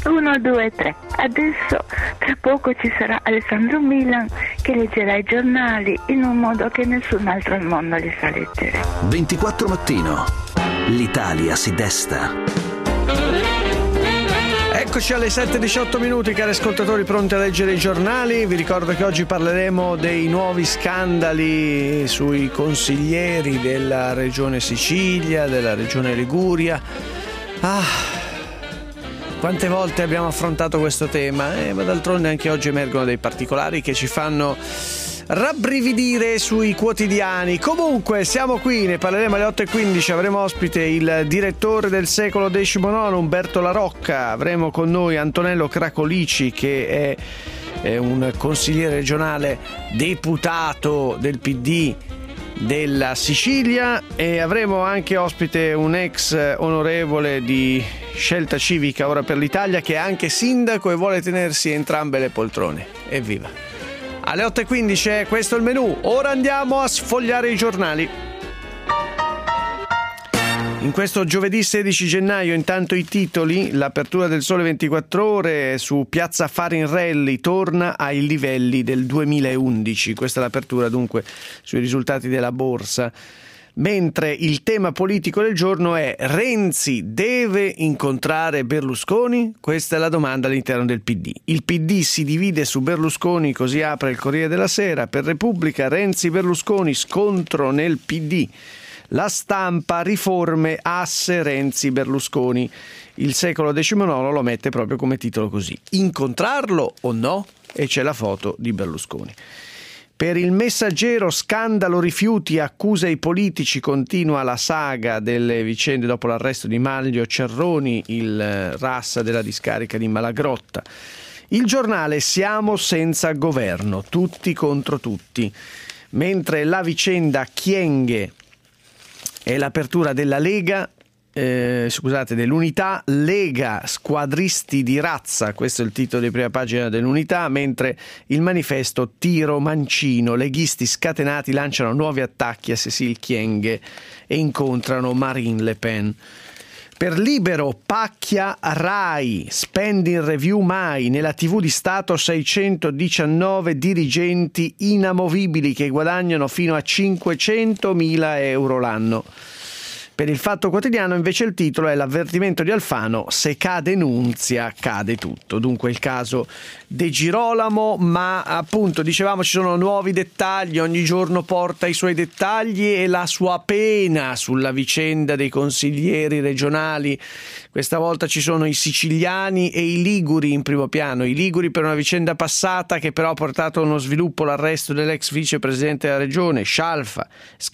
1, 2, 3. Adesso tra poco ci sarà Alessandro Milan che leggerà i giornali in un modo che nessun altro al mondo li sa leggere. 24 mattino. L'Italia si desta. Eccoci alle 7:18 minuti, cari ascoltatori, pronti a leggere i giornali. Vi ricordo che oggi parleremo dei nuovi scandali sui consiglieri della regione Sicilia, della regione Liguria. Quante volte abbiamo affrontato questo tema, ma d'altronde anche oggi emergono dei particolari che ci fanno rabbrividire sui quotidiani. Comunque siamo qui, ne parleremo alle 8:15. Avremo ospite il direttore del secolo XIX, Umberto La Rocca. Avremo con noi Antonello Cracolici, che è un consigliere regionale deputato del PD della Sicilia, e avremo anche ospite un ex onorevole di Scelta Civica, Ora per l'Italia, che è anche sindaco e vuole tenersi entrambe le poltrone. Evviva! Alle 8:15 questo è il menù. Ora andiamo a sfogliare i giornali. In questo giovedì 16 gennaio, intanto i titoli: l'apertura del Sole 24 Ore su Piazza Farinrelli torna ai livelli del 2011. Questa è l'apertura dunque sui risultati della borsa. Mentre il tema politico del giorno è: Renzi deve incontrare Berlusconi? Questa è la domanda all'interno del PD. Il PD si divide su Berlusconi, così apre il Corriere della Sera. Per Repubblica, Renzi-Berlusconi, scontro nel PD. La Stampa, riforme, asse Renzi-Berlusconi. Il secolo XIX lo mette proprio come titolo così: incontrarlo o no? E c'è la foto di Berlusconi. Per il Messaggero, scandalo rifiuti, accusa i politici, continua la saga delle vicende dopo l'arresto di Manlio Cerroni, il RAS della discarica di Malagrotta. Il Giornale, siamo senza governo, tutti contro tutti. Mentre la vicenda Kyenge è l'apertura della Lega, dell'Unità, Lega, squadristi di razza, questo è il titolo di prima pagina dell'Unità, mentre il Manifesto, tiro mancino, leghisti scatenati lanciano nuovi attacchi a Cécile Kyenge e incontrano Marine Le Pen. Per Libero, pacchia Rai, spending review mai, nella TV di Stato 619 dirigenti inamovibili che guadagnano fino a 500.000 euro l'anno. Per il Fatto Quotidiano invece il titolo è l'avvertimento di Alfano: se cade Nunzia cade tutto. Dunque il caso De Girolamo, ma appunto dicevamo ci sono nuovi dettagli, ogni giorno porta i suoi dettagli e la sua pena sulla vicenda dei consiglieri regionali. Questa volta ci sono i siciliani e i liguri in primo piano. I liguri per una vicenda passata che però ha portato a uno sviluppo, l'arresto dell'ex vicepresidente della regione Scalfa.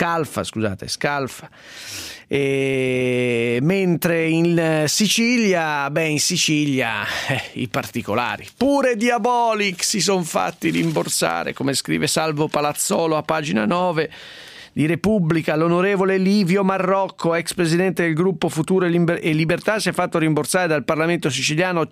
Mentre in Sicilia, i particolari, pure Diabolic si sono fatti rimborsare, come scrive Salvo Palazzolo a pagina 9 di Repubblica. L'onorevole Livio Marrocco, ex presidente del gruppo Futuro e Libertà, si è fatto rimborsare dal Parlamento siciliano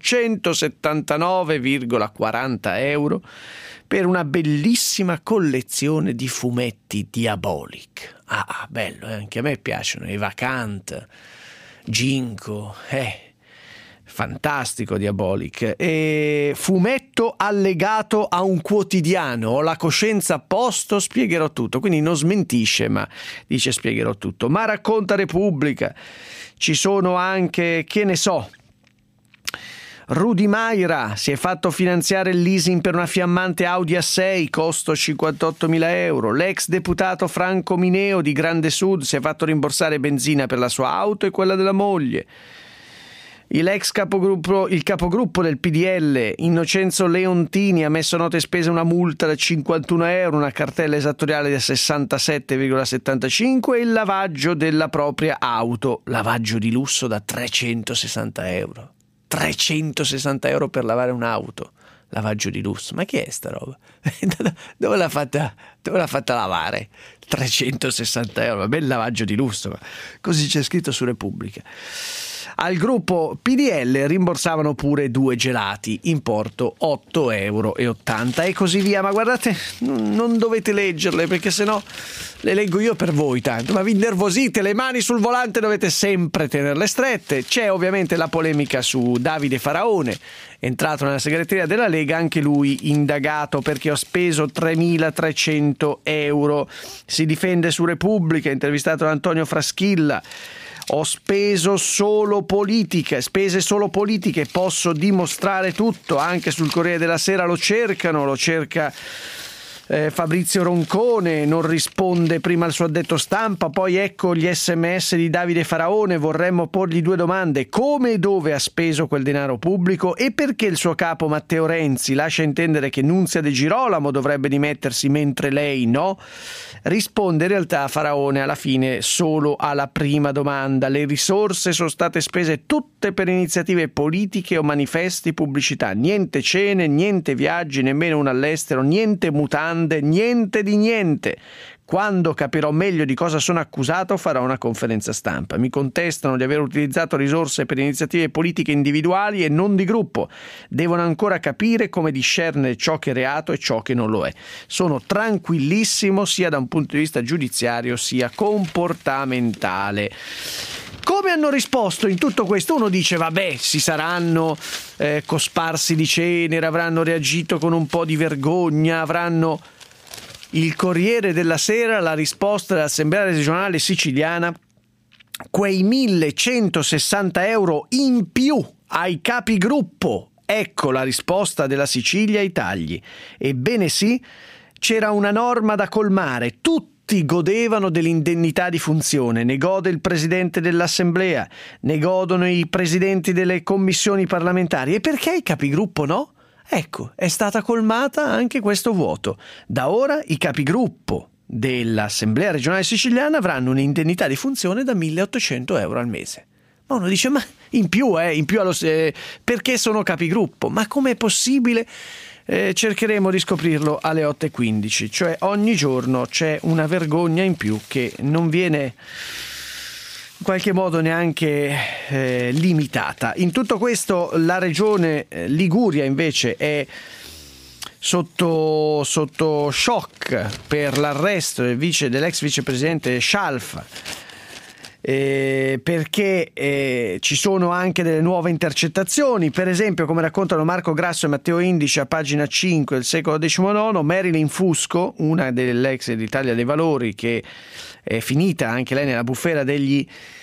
179,40 euro per una bellissima collezione di fumetti Diabolic. Bello, anche a me piacciono i Vacant, Ginko, fantastico Diabolic. E fumetto allegato a un quotidiano, ho la coscienza a posto, spiegherò tutto. Quindi non smentisce, ma dice spiegherò tutto. Ma racconta Repubblica, ci sono anche, che ne so, Rudy Maira si è fatto finanziare il leasing per una fiammante Audi A6, costo 58.000 euro. L'ex deputato Franco Mineo di Grande Sud si è fatto rimborsare benzina per la sua auto e quella della moglie. Il capogruppo del PDL, Innocenzo Leontini, ha messo nota e spese una multa da 51 euro, una cartella esattoriale da 67,75 e il lavaggio della propria auto, lavaggio di lusso da 360 euro. 360 euro per lavare un'auto, lavaggio di lusso. Ma che è sta roba? Dove l'ha fatta lavare? 360 euro, bel lavaggio di lusso. Così c'è scritto su Repubblica. Al gruppo PDL rimborsavano pure 2 gelati, importo 8,80 € e così via. Ma guardate, non dovete leggerle perché sennò le leggo io per voi tanto, ma vi innervosite, le mani sul volante dovete sempre tenerle strette. C'è ovviamente la polemica su Davide Faraone, entrato nella segreteria della Lega, anche lui indagato perché ho speso 3.300 euro. Si difende su Repubblica, intervistato da Antonio Fraschilla. Ho speso solo spese solo politiche, posso dimostrare tutto. Anche sul Corriere della Sera lo cerca Fabrizio Roncone, non risponde prima al suo addetto stampa, poi ecco gli SMS di Davide Faraone, vorremmo porgli 2 domande: come e dove ha speso quel denaro pubblico e perché il suo capo Matteo Renzi lascia intendere che Nunzia De Girolamo dovrebbe dimettersi mentre lei no? Risponde in realtà Faraone alla fine solo alla prima domanda: le risorse sono state spese tutte per iniziative politiche o manifesti, pubblicità, niente cene, niente viaggi, nemmeno uno all'estero, niente mutande, niente di niente. Quando capirò meglio di cosa sono accusato farò una conferenza stampa. Mi contestano di aver utilizzato risorse per iniziative politiche individuali e non di gruppo. Devono ancora capire come discernere ciò che è reato e ciò che non lo è. Sono tranquillissimo sia da un punto di vista giudiziario sia comportamentale. Come hanno risposto in tutto questo? Uno dice vabbè, si saranno cosparsi di cenere, avranno reagito con un po' di vergogna, avranno... Il Corriere della Sera, la risposta dell'Assemblea regionale siciliana: quei 1.160 euro in più ai capigruppo. Ecco la risposta della Sicilia ai tagli. Ebbene sì, c'era una norma da colmare. Tutti godevano dell'indennità di funzione, ne gode il presidente dell'Assemblea, ne godono i presidenti delle commissioni parlamentari. E perché i capigruppo no? Ecco, è stata colmata anche questo vuoto. Da ora i capigruppo dell'Assemblea regionale siciliana avranno un'indennità di funzione da 1.800 euro al mese. Ma uno dice, ma in più perché sono capigruppo? Ma com'è possibile? Cercheremo di scoprirlo alle 8:15, cioè ogni giorno c'è una vergogna in più che non viene... in qualche modo neanche limitata. In tutto questo la regione Liguria invece è sotto shock per l'arresto dell'ex vicepresidente Scialfa, perché ci sono anche delle nuove intercettazioni. Per esempio, come raccontano Marco Grasso e Matteo Indici a pagina 5 del Secolo XIX, Marilyn Fusco, una dell'ex d'Italia dei Valori che è finita anche lei nella bufera degli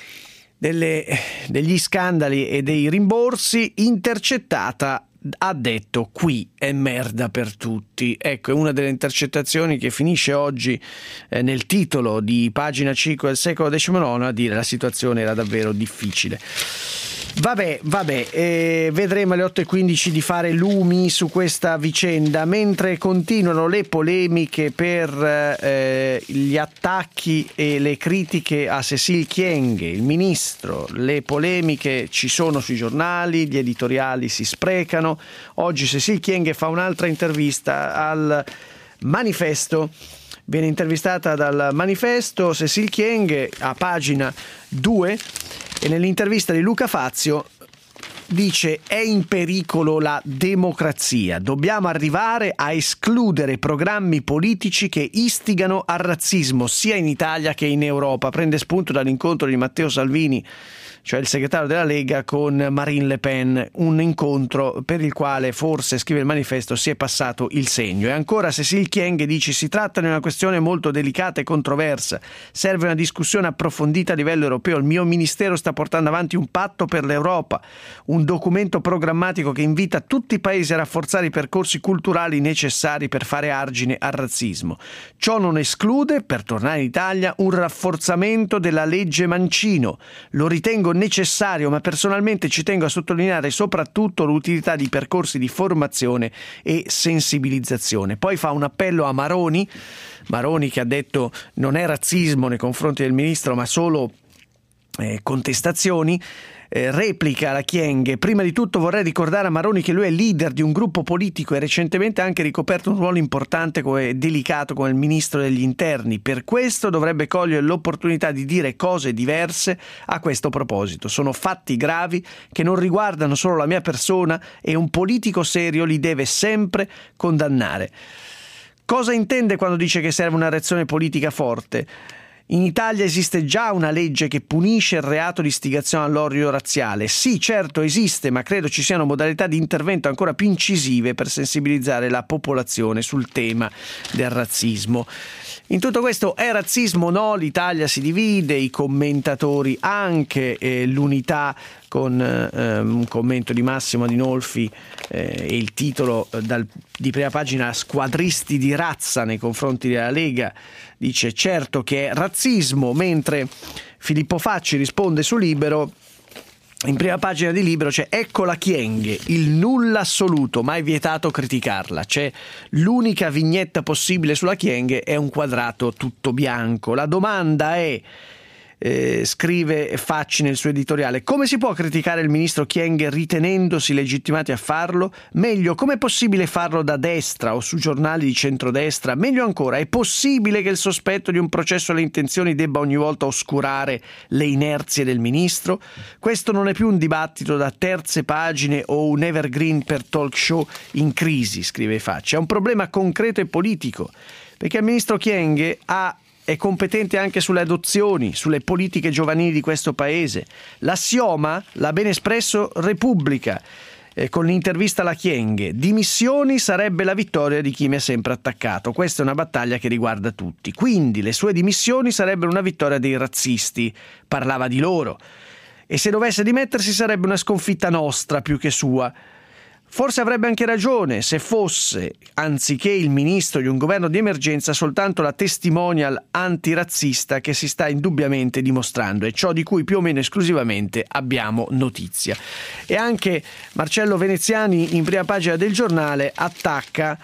scandali e dei rimborsi, intercettata, ha detto qui è merda per tutti. Ecco, è una delle intercettazioni che finisce oggi nel titolo di pagina 5 del Secolo XIX a dire la situazione era davvero difficile. Vabbè, vedremo alle 8:15 di fare lumi su questa vicenda, mentre continuano le polemiche per gli attacchi e le critiche a Cécile Kyenge, il ministro. Le polemiche ci sono sui giornali, gli editoriali si sprecano. Oggi Cécile Kyenge fa un'altra intervista al Manifesto. Viene intervistata dal Manifesto Cécile Kyenge a pagina 2 e nell'intervista di Luca Fazio dice: è in pericolo la democrazia, dobbiamo arrivare a escludere programmi politici che istigano al razzismo sia in Italia che in Europa. Prende spunto dall'incontro di Matteo Salvini, cioè il segretario della Lega, con Marine Le Pen, un incontro per il quale forse, scrive il Manifesto, si è passato il segno. E ancora Cécile Kyenge dice: si tratta di una questione molto delicata e controversa, serve una discussione approfondita a livello europeo, il mio ministero sta portando avanti un patto per l'Europa, un documento programmatico che invita tutti i paesi a rafforzare i percorsi culturali necessari per fare argine al razzismo. Ciò non esclude, per tornare in Italia, un rafforzamento della legge Mancino. Lo ritengo necessario, ma personalmente ci tengo a sottolineare soprattutto l'utilità di percorsi di formazione e sensibilizzazione. Poi fa un appello a Maroni che ha detto non è razzismo nei confronti del ministro ma solo contestazioni. replica la Kyenge: prima di tutto vorrei ricordare a Maroni che lui è leader di un gruppo politico e recentemente ha anche ricoperto un ruolo importante e delicato come il ministro degli interni. Per questo dovrebbe cogliere l'opportunità di dire cose diverse a questo proposito. Sono fatti gravi che non riguardano solo la mia persona e un politico serio li deve sempre condannare. Cosa intende quando dice che serve una reazione politica forte? In Italia esiste già una legge che punisce il reato di istigazione all'odio razziale. Sì, certo esiste, ma credo ci siano modalità di intervento ancora più incisive per sensibilizzare la popolazione sul tema del razzismo. In tutto questo è razzismo? No, l'Italia si divide, i commentatori anche, l'Unità con un commento di Massimo Adinolfi e il titolo di prima pagina: squadristi di razza nei confronti della Lega, dice certo che è razzismo, mentre Filippo Facci risponde su Libero. In prima pagina di Libero c'è ecco la Kyenge, il nulla assoluto, mai vietato criticarla. C'è l'unica vignetta possibile sulla Kyenge, è un quadrato tutto bianco. La domanda è, scrive Facci nel suo editoriale, come si può criticare il ministro Kyenge ritenendosi legittimati a farlo? Meglio, com'è possibile farlo da destra o su giornali di centrodestra? Meglio ancora, è possibile che il sospetto di un processo alle intenzioni debba ogni volta oscurare le inerzie del ministro? Questo non è più un dibattito da terze pagine o un evergreen per talk show in crisi, scrive Facci, è un problema concreto e politico, perché il ministro Kyenge è competente anche sulle adozioni, sulle politiche giovanili di questo paese. L'assioma l'ha ben espresso Repubblica con l'intervista alla Kyenge: dimissioni sarebbe la vittoria di chi mi ha sempre attaccato. Questa è una battaglia che riguarda tutti. Quindi le sue dimissioni sarebbero una vittoria dei razzisti. Parlava di loro. E se dovesse dimettersi sarebbe una sconfitta nostra più che sua. Forse avrebbe anche ragione se fosse, anziché il ministro di un governo di emergenza, soltanto la testimonial antirazzista che si sta indubbiamente dimostrando, e ciò di cui più o meno esclusivamente abbiamo notizia. E anche Marcello Veneziani in prima pagina del Giornale attacca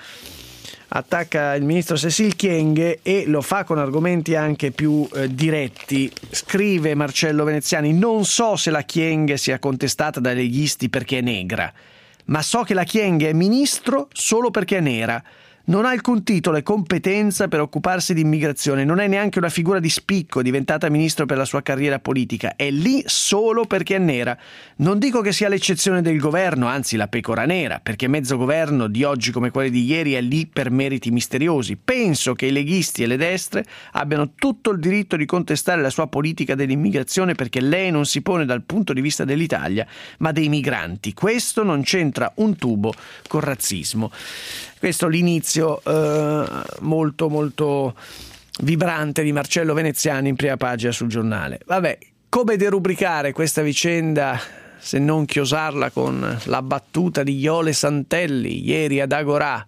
il ministro Cécile Kyenge e lo fa con argomenti anche più diretti. Scrive Marcello Veneziani: non so se la Kyenge sia contestata dai leghisti perché è negra, ma so che la Kyenge è ministro solo perché è nera. Non ha alcun titolo e competenza per occuparsi di immigrazione, non è neanche una figura di spicco diventata ministro per la sua carriera politica, è lì solo perché è nera. Non dico che sia l'eccezione del governo, anzi la pecora nera, perché mezzo governo di oggi come quelli di ieri è lì per meriti misteriosi. Penso che i leghisti e le destre abbiano tutto il diritto di contestare la sua politica dell'immigrazione, perché lei non si pone dal punto di vista dell'Italia, ma dei migranti. Questo non c'entra un tubo col razzismo. Questo è l'inizio molto molto vibrante di Marcello Veneziani in prima pagina sul Giornale. Vabbè, come derubricare questa vicenda se non chiosarla con la battuta di Iole Santelli ieri ad Agorà?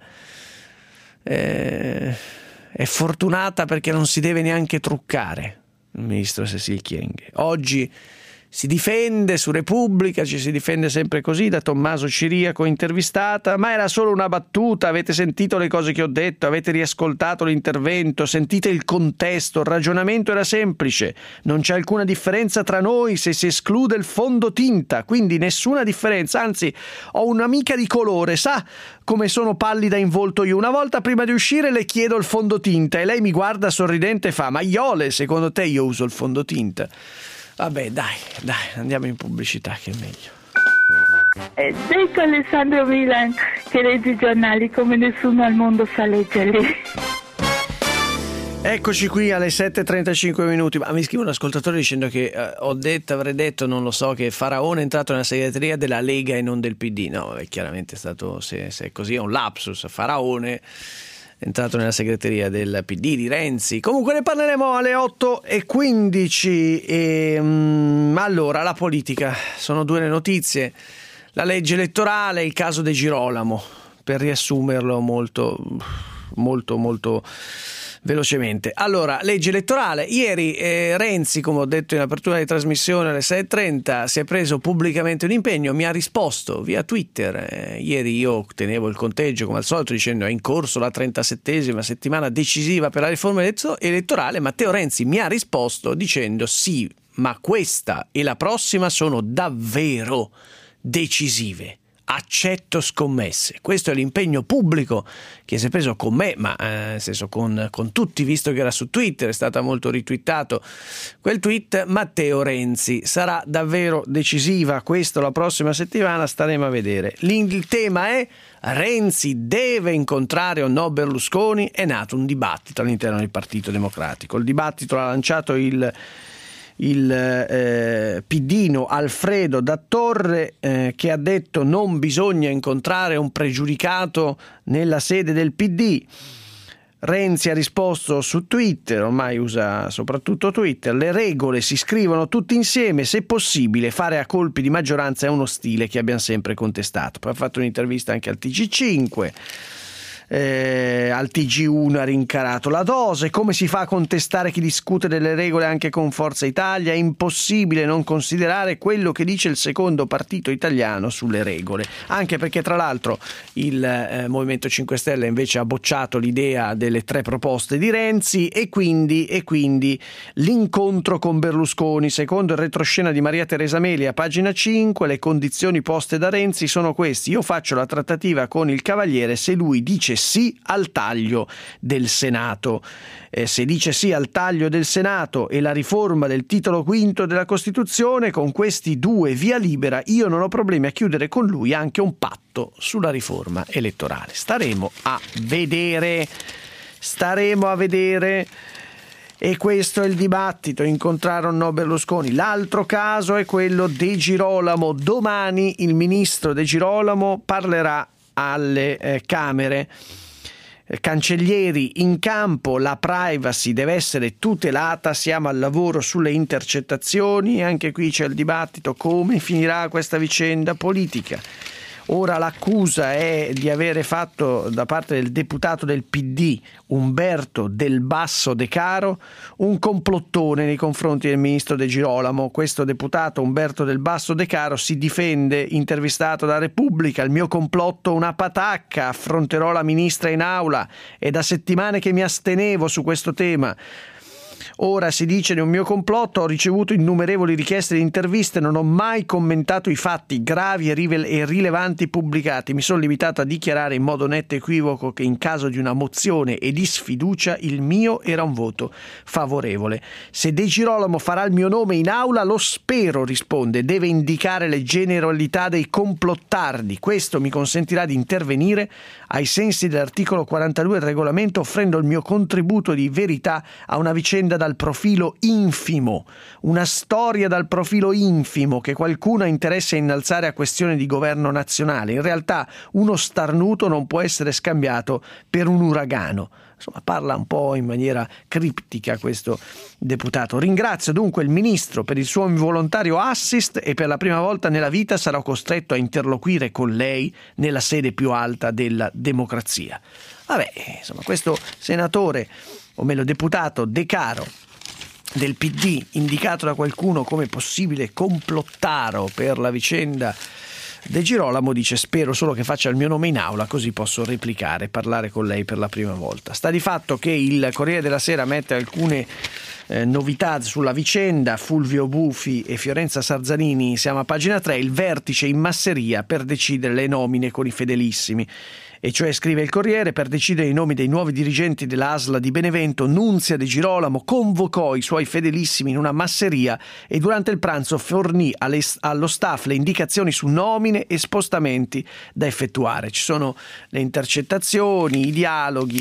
È fortunata perché non si deve neanche truccare il ministro Cécile Kyenge. Oggi si difende su Repubblica, ci si difende sempre così, da Tommaso Ciriaco intervistata, ma era solo una battuta, avete sentito le cose che ho detto, avete riascoltato l'intervento, sentite il contesto, il ragionamento era semplice, non c'è alcuna differenza tra noi se si esclude il fondotinta, quindi nessuna differenza, anzi ho un'amica di colore, sa come sono pallida in volto io, una volta prima di uscire le chiedo il fondotinta e lei mi guarda sorridente e fa: ma Iole, secondo te io uso il fondotinta? Vabbè, dai, andiamo in pubblicità che è meglio. Detto Alessandro Milan che legge i giornali come nessuno al mondo sa leggerli. Eccoci qui alle 7:35 minuti. Ma mi scrive un ascoltatore dicendo che avrei detto, non lo so, che Faraone è entrato nella segreteria della Lega e non del PD. No, è chiaramente stato, se è così, è un lapsus. Faraone entrato nella segreteria del PD di Renzi. Comunque ne parleremo alle 8:15. Allora, la politica, sono due le notizie: la legge elettorale, il caso De Girolamo, per riassumerlo molto velocemente. Allora, legge elettorale. Ieri Renzi, come ho detto in apertura di trasmissione alle 6:30, si è preso pubblicamente un impegno, mi ha risposto via Twitter. Ieri io tenevo il conteggio come al solito dicendo: è in corso la 37esima settimana decisiva per la riforma elettorale. Matteo Renzi mi ha risposto dicendo: sì, ma questa e la prossima sono davvero decisive. Accetto scommesse. Questo è l'impegno pubblico che si è preso con me, ma nel senso con tutti, visto che era su Twitter, è stato molto ritwittato quel tweet. Matteo Renzi: sarà davvero decisiva questo la prossima settimana, staremo a vedere. Il tema è: Renzi deve incontrare o no Berlusconi? È nato un dibattito all'interno del Partito Democratico. Il dibattito l'ha lanciato il piddino Alfredo da Torre, che ha detto non bisogna incontrare un pregiudicato nella sede del PD. Renzi ha risposto su Twitter, ormai usa soprattutto Twitter: le regole si scrivono tutti insieme, se possibile fare a colpi di maggioranza è uno stile che abbiamo sempre contestato. Poi ha fatto un'intervista anche al TG5, al TG1 ha rincarato la dose. Come si fa a contestare chi discute delle regole anche con Forza Italia? È impossibile non considerare quello che dice il secondo partito italiano sulle regole, anche perché tra l'altro il Movimento 5 Stelle invece ha bocciato l'idea delle 3 proposte di Renzi e quindi l'incontro con Berlusconi. Secondo il retroscena di Maria Teresa Meli a pagina 5, le condizioni poste da Renzi sono queste: io faccio la trattativa con il Cavaliere se lui dice sì al taglio del Senato. Se dice sì al taglio del Senato e la riforma del titolo quinto della Costituzione, con questi 2 via libera, io non ho problemi a chiudere con lui anche un patto sulla riforma elettorale. Staremo a vedere. E questo è il dibattito: incontrare o no Berlusconi. L'altro caso è quello De Girolamo. Domani il ministro De Girolamo parlerà alle Camere. Cancellieri in campo, la privacy deve essere tutelata, siamo al lavoro sulle intercettazioni. Anche qui c'è il dibattito: come finirà questa vicenda politica. Ora l'accusa è di avere fatto da parte del deputato del PD Umberto Del Basso De Caro un complottone nei confronti del ministro De Girolamo. Questo deputato Umberto Del Basso De Caro si difende, intervistato da Repubblica: il mio complotto una patacca, affronterò la ministra in aula, è da settimane che mi astenevo su questo tema. Ora si dice di un mio complotto, ho ricevuto innumerevoli richieste di interviste, non ho mai commentato i fatti gravi e rilevanti pubblicati, mi sono limitato a dichiarare in modo netto e equivoco che in caso di una mozione e di sfiducia il mio era un voto favorevole. Se De Girolamo farà il mio nome in aula lo spero, risponde, deve indicare le generalità dei complottardi, questo mi consentirà di intervenire ai sensi dell'articolo 42 del regolamento, offrendo il mio contributo di verità a una vicenda dal profilo infimo, una storia dal profilo infimo che qualcuno ha interesse a innalzare a questione di governo nazionale. In realtà uno starnuto non può essere scambiato per un uragano. Insomma, parla un po' in maniera criptica questo deputato. Ringrazio dunque il ministro per il suo involontario assist e per la prima volta nella vita sarò costretto a interloquire con lei nella sede più alta della democrazia. Vabbè, insomma, questo senatore, o meglio deputato De Caro del PD, indicato da qualcuno come possibile complottaro per la vicenda De Girolamo, dice spero solo che faccia il mio nome in aula così posso replicare e parlare con lei per la prima volta. Sta di fatto che il Corriere della Sera mette alcune novità sulla vicenda. Fulvio Bufi e Fiorenza Sarzanini, siamo a pagina 3, il vertice in masseria per decidere le nomine con i fedelissimi. E cioè, scrive il Corriere, per decidere i nomi dei nuovi dirigenti dell'ASL di Benevento, Nunzia De Girolamo convocò i suoi fedelissimi in una masseria e durante il pranzo fornì allo staff le indicazioni su nomine e spostamenti da effettuare. Ci sono le intercettazioni, i dialoghi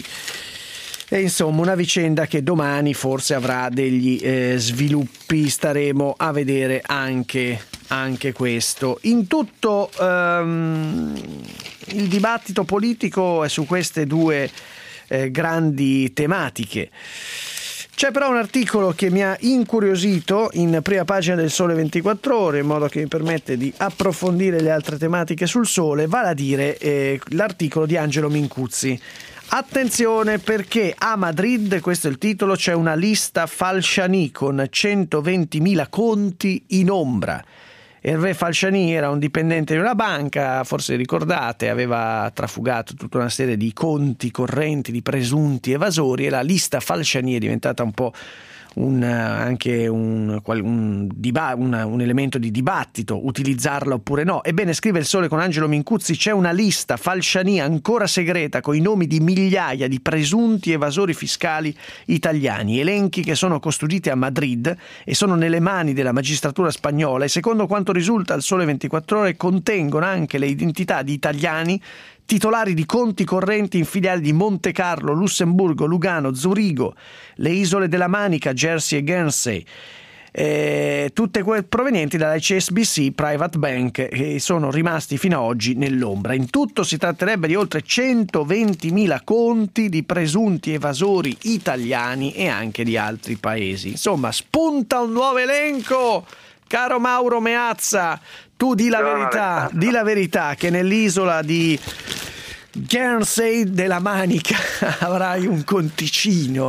e insomma una vicenda che domani forse avrà degli sviluppi, staremo a vedere anche questo. In tutto il dibattito politico è su queste 2 grandi tematiche. C'è però un articolo che mi ha incuriosito in prima pagina del Sole 24 Ore, in modo che mi permette di approfondire le altre tematiche sul Sole, vale a dire l'articolo di Angelo Mincuzzi. Attenzione, perché a Madrid, questo è il titolo, c'è una lista Falciani con 120.000 conti in ombra. Hervé Falciani era un dipendente di una banca, forse ricordate, aveva trafugato tutta una serie di conti correnti di presunti evasori e la lista Falciani è diventata un po' anche un elemento di dibattito, utilizzarla oppure no. Ebbene, scrive Il Sole con Angelo Mincuzzi, c'è una lista Falciania ancora segreta con i nomi di migliaia di presunti evasori fiscali italiani, elenchi che sono custoditi a Madrid e sono nelle mani della magistratura spagnola, e secondo quanto risulta al Sole 24 Ore contengono anche le identità di italiani titolari di conti correnti in filiali di Monte Carlo, Lussemburgo, Lugano, Zurigo, le isole della Manica, Jersey e Guernsey, tutte provenienti dalla HSBC Private Bank, che sono rimasti fino ad oggi nell'ombra. In tutto si tratterebbe di oltre 120.000 conti di presunti evasori italiani e anche di altri paesi. Insomma, spunta un nuovo elenco. Caro Mauro Meazza, tu di la verità che nell'isola di Guernsey della Manica avrai un conticino.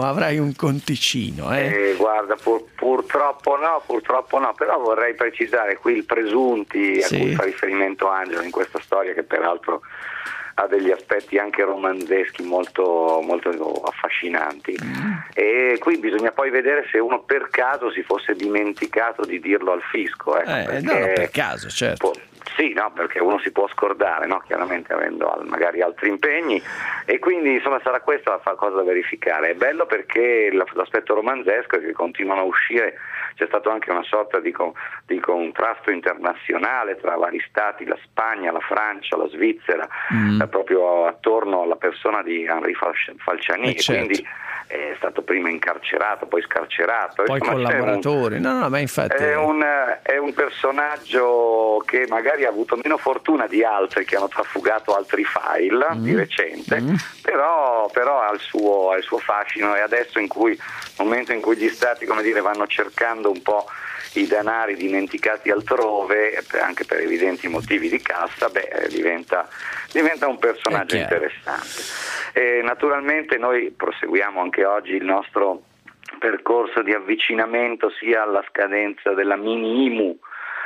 Guarda, purtroppo no, però vorrei precisare qui il presunti a cui fa riferimento Angelo in questa storia, che peraltro ha degli aspetti anche romanzeschi molto, molto affascinanti, e qui bisogna poi vedere se uno per caso si fosse dimenticato di dirlo al fisco, per caso, certo. Perché uno si può scordare, no? Chiaramente avendo magari altri impegni, e quindi insomma sarà questa la cosa da verificare. È bello perché l'aspetto romanzesco è che continuano a uscire, c'è stato anche una sorta di contrasto internazionale tra vari stati, la Spagna, la Francia, la Svizzera, proprio attorno alla persona di Henri Falciani, certo. Quindi è stato prima incarcerato, poi scarcerato, poi collaboratori. Ma infatti è un personaggio che magari ha avuto meno fortuna di altri che hanno trafugato altri file di recente, però ha il suo fascino, e adesso momento in cui gli stati, come dire, vanno cercando un po' i denari dimenticati altrove, anche per evidenti motivi di cassa, diventa un personaggio interessante. E naturalmente noi proseguiamo anche oggi il nostro percorso di avvicinamento sia alla scadenza della mini IMU,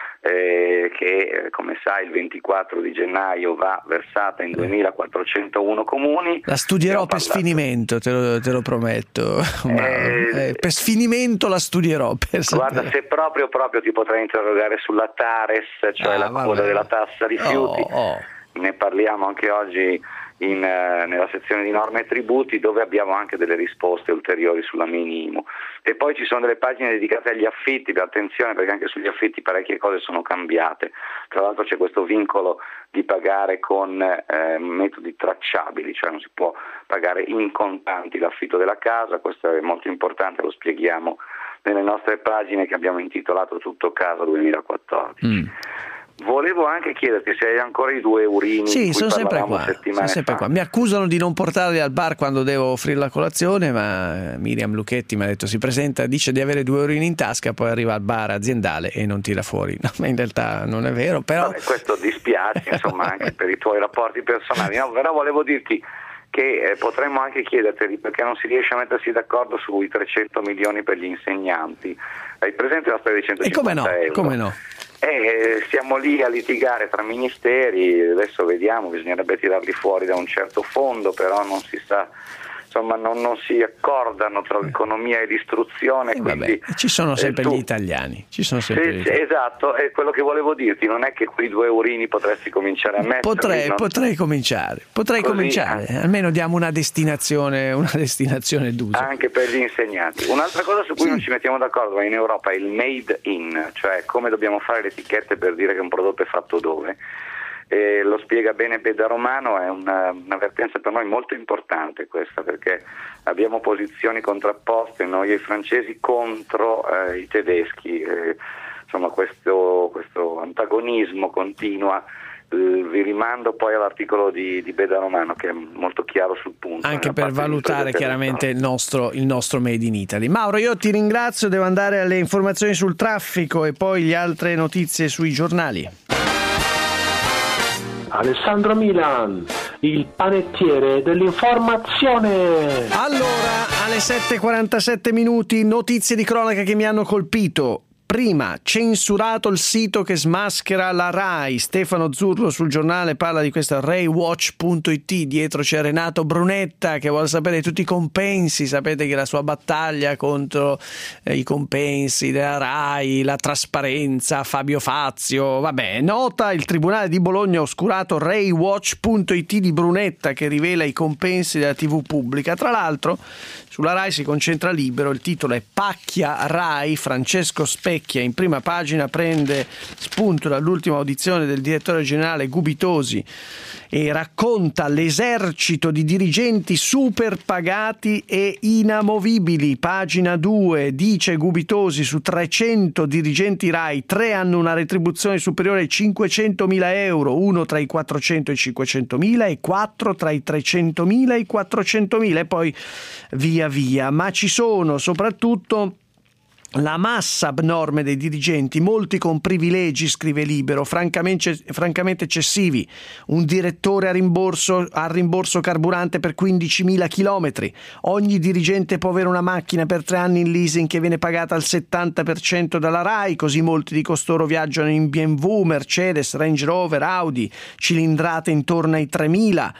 che come sai il 24 di gennaio va versata in 2401 comuni. La studierò per sfinimento, te lo prometto. Per sfinimento la studierò. Guarda, se proprio ti potrei interrogare sulla TARES, cioè la coda della tassa rifiuti. Ne parliamo anche oggi nella sezione di norme e tributi, dove abbiamo anche delle risposte ulteriori sulla minimo. E poi ci sono delle pagine dedicate agli affitti, attenzione, perché anche sugli affitti parecchie cose sono cambiate. Tra l'altro c'è questo vincolo di pagare con metodi tracciabili, cioè non si può pagare in contanti l'affitto della casa. Questo è molto importante, lo spieghiamo nelle nostre pagine che abbiamo intitolato Tutto Casa 2014. Volevo anche chiederti se hai ancora i 2 eurini. Sì, sono sempre qua. Mi accusano di non portarli al bar quando devo offrire la colazione, ma Miriam Lucchetti mi ha detto dice di avere 2 eurini in tasca, poi arriva al bar aziendale e non tira fuori. No, ma in realtà non è vero, però questo dispiace insomma anche per i tuoi rapporti personali, no? Però volevo dirti che potremmo anche chiederti perché non si riesce a mettersi d'accordo sui 300 milioni per gli insegnanti. Hai presente la storia dei 150 euro? Come no? Siamo lì a litigare tra ministeri, adesso vediamo, bisognerebbe tirarli fuori da un certo fondo, però non si sa, insomma non si accordano tra l'economia e l'istruzione. Quindi ci sono sempre gli italiani. Esatto, è quello che volevo dirti, non è che quei 2 eurini potresti cominciare a metterli. Potrei cominciare, almeno diamo una destinazione d'uso. Anche per gli insegnanti. Un'altra cosa su cui non ci mettiamo d'accordo in Europa è il made in, cioè come dobbiamo fare le etichette per dire che un prodotto è fatto dove. Lo spiega bene Beda Romano, è un'avvertenza per noi molto importante questa, perché abbiamo posizioni contrapposte, noi e i francesi contro i tedeschi, insomma questo antagonismo continua. Vi rimando poi all'articolo di Beda Romano che è molto chiaro sul punto. Anche per valutare chiaramente il nostro Made in Italy. Mauro, io ti ringrazio, devo andare alle informazioni sul traffico e poi le altre notizie sui giornali. Alessandro Milan, il panettiere dell'informazione. Allora, alle 7:47 minuti, notizie di cronaca che mi hanno colpito. Prima, censurato il sito che smaschera la Rai. Stefano Zurlo sul Giornale parla di questo, RaiWatch.it. Dietro c'è Renato Brunetta che vuole sapere tutti i compensi. Sapete che la sua battaglia contro i compensi della Rai, la trasparenza, Fabio Fazio. Vabbè, nota, il Tribunale di Bologna ha oscurato RaiWatch.it di Brunetta che rivela i compensi della TV pubblica. Tra l'altro, sulla Rai si concentra Libero, il titolo è Pacchia Rai, Francesco Specchia in prima pagina prende spunto dall'ultima audizione del direttore generale Gubitosi e racconta l'esercito di dirigenti super pagati e inamovibili. Pagina 2, dice Gubitosi, su 300 dirigenti Rai 3 hanno una retribuzione superiore ai 500.000 euro, 1 tra i 400 e i 500.000 e 4 tra i 300.000 e i 400.000 e poi via via. Ma ci sono soprattutto la massa abnorme dei dirigenti, molti con privilegi, scrive Libero, francamente eccessivi. Un direttore a rimborso carburante per 15.000 chilometri. Ogni dirigente può avere una macchina per 3 anni in leasing che viene pagata al 70% dalla Rai, così molti di costoro viaggiano in BMW, Mercedes, Range Rover, Audi, cilindrate intorno ai 3.000.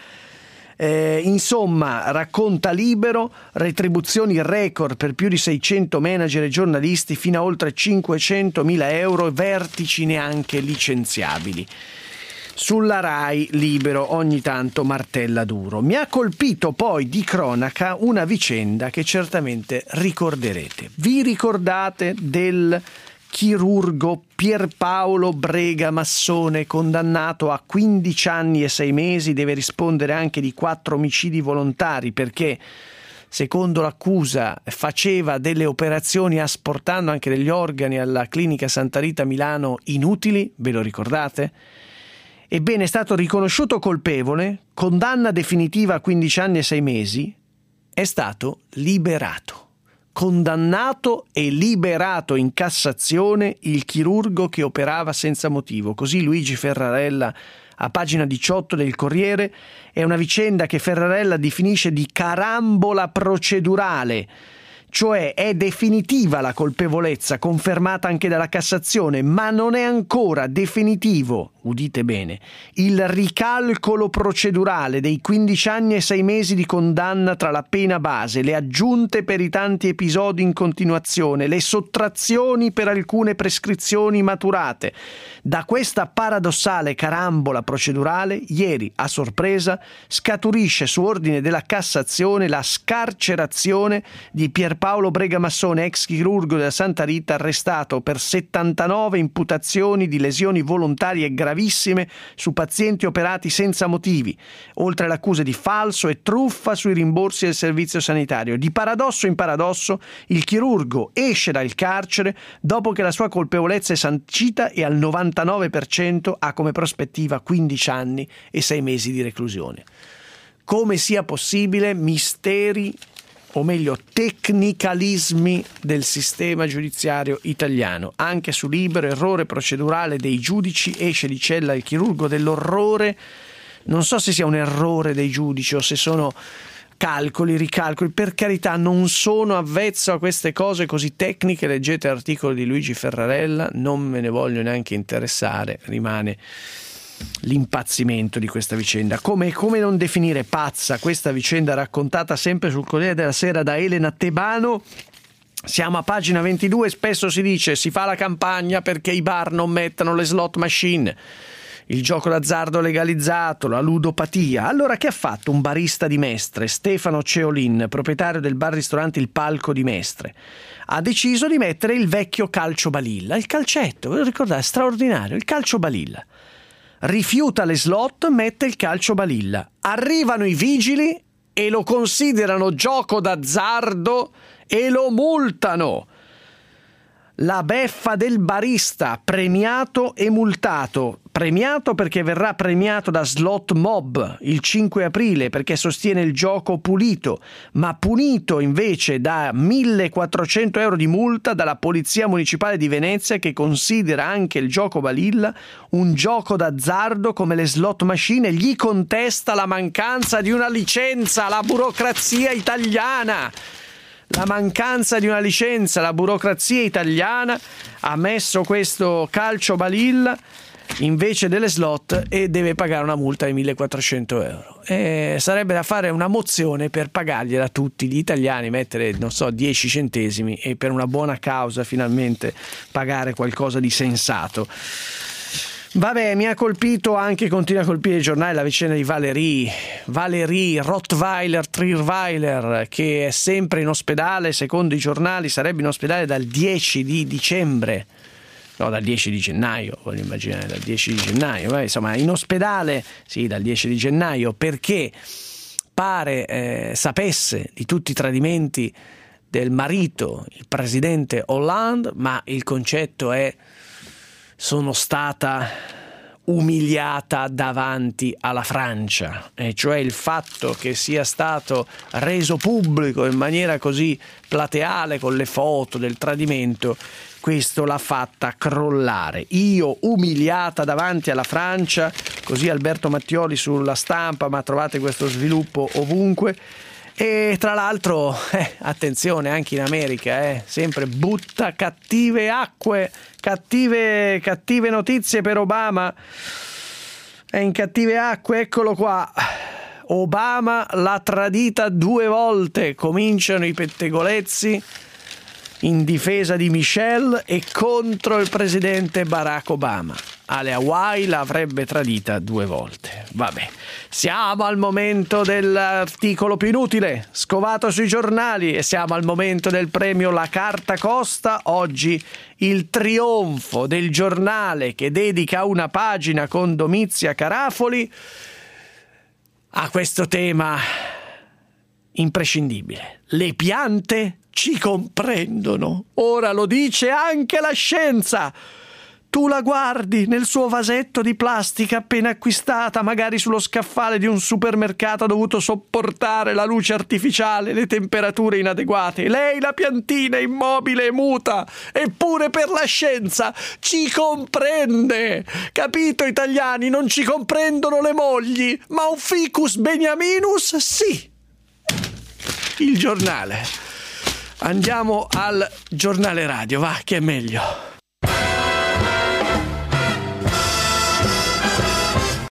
Insomma, racconta Libero, retribuzioni record per più di 600 manager e giornalisti fino a oltre 500.000 euro e vertici neanche licenziabili. Sulla Rai Libero ogni tanto martella duro. Mi ha colpito poi di cronaca una vicenda che certamente ricorderete. Vi ricordate del chirurgo Pierpaolo Brega Massone, condannato a 15 anni e 6 mesi, deve rispondere anche di 4 omicidi volontari perché, secondo l'accusa, faceva delle operazioni asportando anche degli organi alla clinica Santa Rita Milano inutili, ve lo ricordate? Ebbene, è stato riconosciuto colpevole, condanna definitiva a 15 anni e 6 mesi, è stato liberato. Condannato e liberato in Cassazione il chirurgo che operava senza motivo. Così Luigi Ferrarella, a pagina 18 del Corriere. È una vicenda che Ferrarella definisce di carambola procedurale, cioè è definitiva la colpevolezza, confermata anche dalla Cassazione, ma non è ancora definitivo, udite bene, il ricalcolo procedurale dei 15 anni e 6 mesi di condanna tra la pena base, le aggiunte per i tanti episodi in continuazione, le sottrazioni per alcune prescrizioni maturate. Da questa paradossale carambola procedurale, ieri, a sorpresa, scaturisce su ordine della Cassazione la scarcerazione di Pierpaolo Brega Massone, ex chirurgo della Santa Rita, arrestato per 79 imputazioni di lesioni volontarie gravissime su pazienti operati senza motivi, oltre all'accusa di falso e truffa sui rimborsi del servizio sanitario. Di paradosso in paradosso, il chirurgo esce dal carcere dopo che la sua colpevolezza è sancita e al 99% ha come prospettiva 15 anni e 6 mesi di reclusione. Come sia possibile, misteri, o meglio tecnicalismi del sistema giudiziario italiano. Anche su Libero, errore procedurale dei giudici, esce di cella il chirurgo dell'orrore. Non so se sia un errore dei giudici o se sono calcoli, ricalcoli, per carità non sono avvezzo a queste cose così tecniche, leggete l'articolo di Luigi Ferrarella, non me ne voglio neanche interessare, rimane l'impazzimento di questa vicenda. Come non definire pazza questa vicenda raccontata sempre sul Corriere della Sera da Elena Tebano? Siamo a pagina 22, spesso si dice si fa la campagna perché i bar non mettano le slot machine, il gioco d'azzardo legalizzato, la ludopatia. Allora che ha fatto un barista di Mestre, Stefano Ceolin, proprietario del bar-ristorante Il Palco di Mestre? Ha deciso di mettere il vecchio calcio balilla, il calcetto, ve lo ricordate? Straordinario, il calcio balilla. Rifiuta le slot, mette il calcio balilla. Arrivano i vigili e lo considerano gioco d'azzardo e lo multano. La beffa del barista, premiato e multato. Premiato perché verrà premiato da Slot Mob il 5 aprile perché sostiene il gioco pulito, ma punito invece da 1.400 euro di multa dalla Polizia Municipale di Venezia, che considera anche il gioco balilla un gioco d'azzardo come le slot machine e gli contesta la mancanza di una licenza, la burocrazia italiana. la mancanza di una licenza, la burocrazia italiana ha messo questo calcio balilla invece delle slot e deve pagare una multa di 1.400 euro. Sarebbe da fare una mozione per pagargliela tutti gli italiani, mettere, non so, 10 centesimi e per una buona causa finalmente pagare qualcosa di sensato. Vabbè, mi ha colpito anche, continua a colpire il giornale, la vicenda di Valérie Rottweiler Trierweiler, che è sempre in ospedale, secondo i giornali sarebbe in ospedale dal 10 di dicembre. No, dal 10 di gennaio, voglio immaginare, dal 10 di gennaio. Insomma, in ospedale, sì, dal 10 di gennaio, perché pare sapesse di tutti i tradimenti del marito, il presidente Hollande, ma il concetto è: sono stata umiliata davanti alla Francia, e cioè il fatto che sia stato reso pubblico in maniera così plateale con le foto del tradimento, questo l'ha fatta crollare. Io umiliata davanti alla Francia, così Alberto Mattioli sulla Stampa, ma trovate questo sviluppo ovunque. E tra l'altro, attenzione, anche in America, sempre butta cattive acque, cattive notizie per Obama. È in cattive acque, eccolo qua. Obama l'ha tradita 2 volte, cominciano i pettegolezzi in difesa di Michelle e contro il presidente Barack Obama. Alle Hawaii l'avrebbe tradita 2 volte. Vabbè, siamo al momento dell'articolo più inutile, scovato sui giornali, e siamo al momento del premio La Carta Costa. Oggi il trionfo del giornale che dedica una pagina con Domizia Carafoli a questo tema imprescindibile. Le piante ci comprendono. Ora lo dice anche la scienza. Tu la guardi nel suo vasetto di plastica appena acquistata, magari sullo scaffale di un supermercato, ha dovuto sopportare la luce artificiale, le temperature inadeguate. Lei, la piantina, immobile e muta, eppure per la scienza ci comprende. Capito, italiani? Non ci comprendono le mogli, ma un ficus beniaminus sì. Il giornale. Andiamo al giornale radio, va, che è meglio.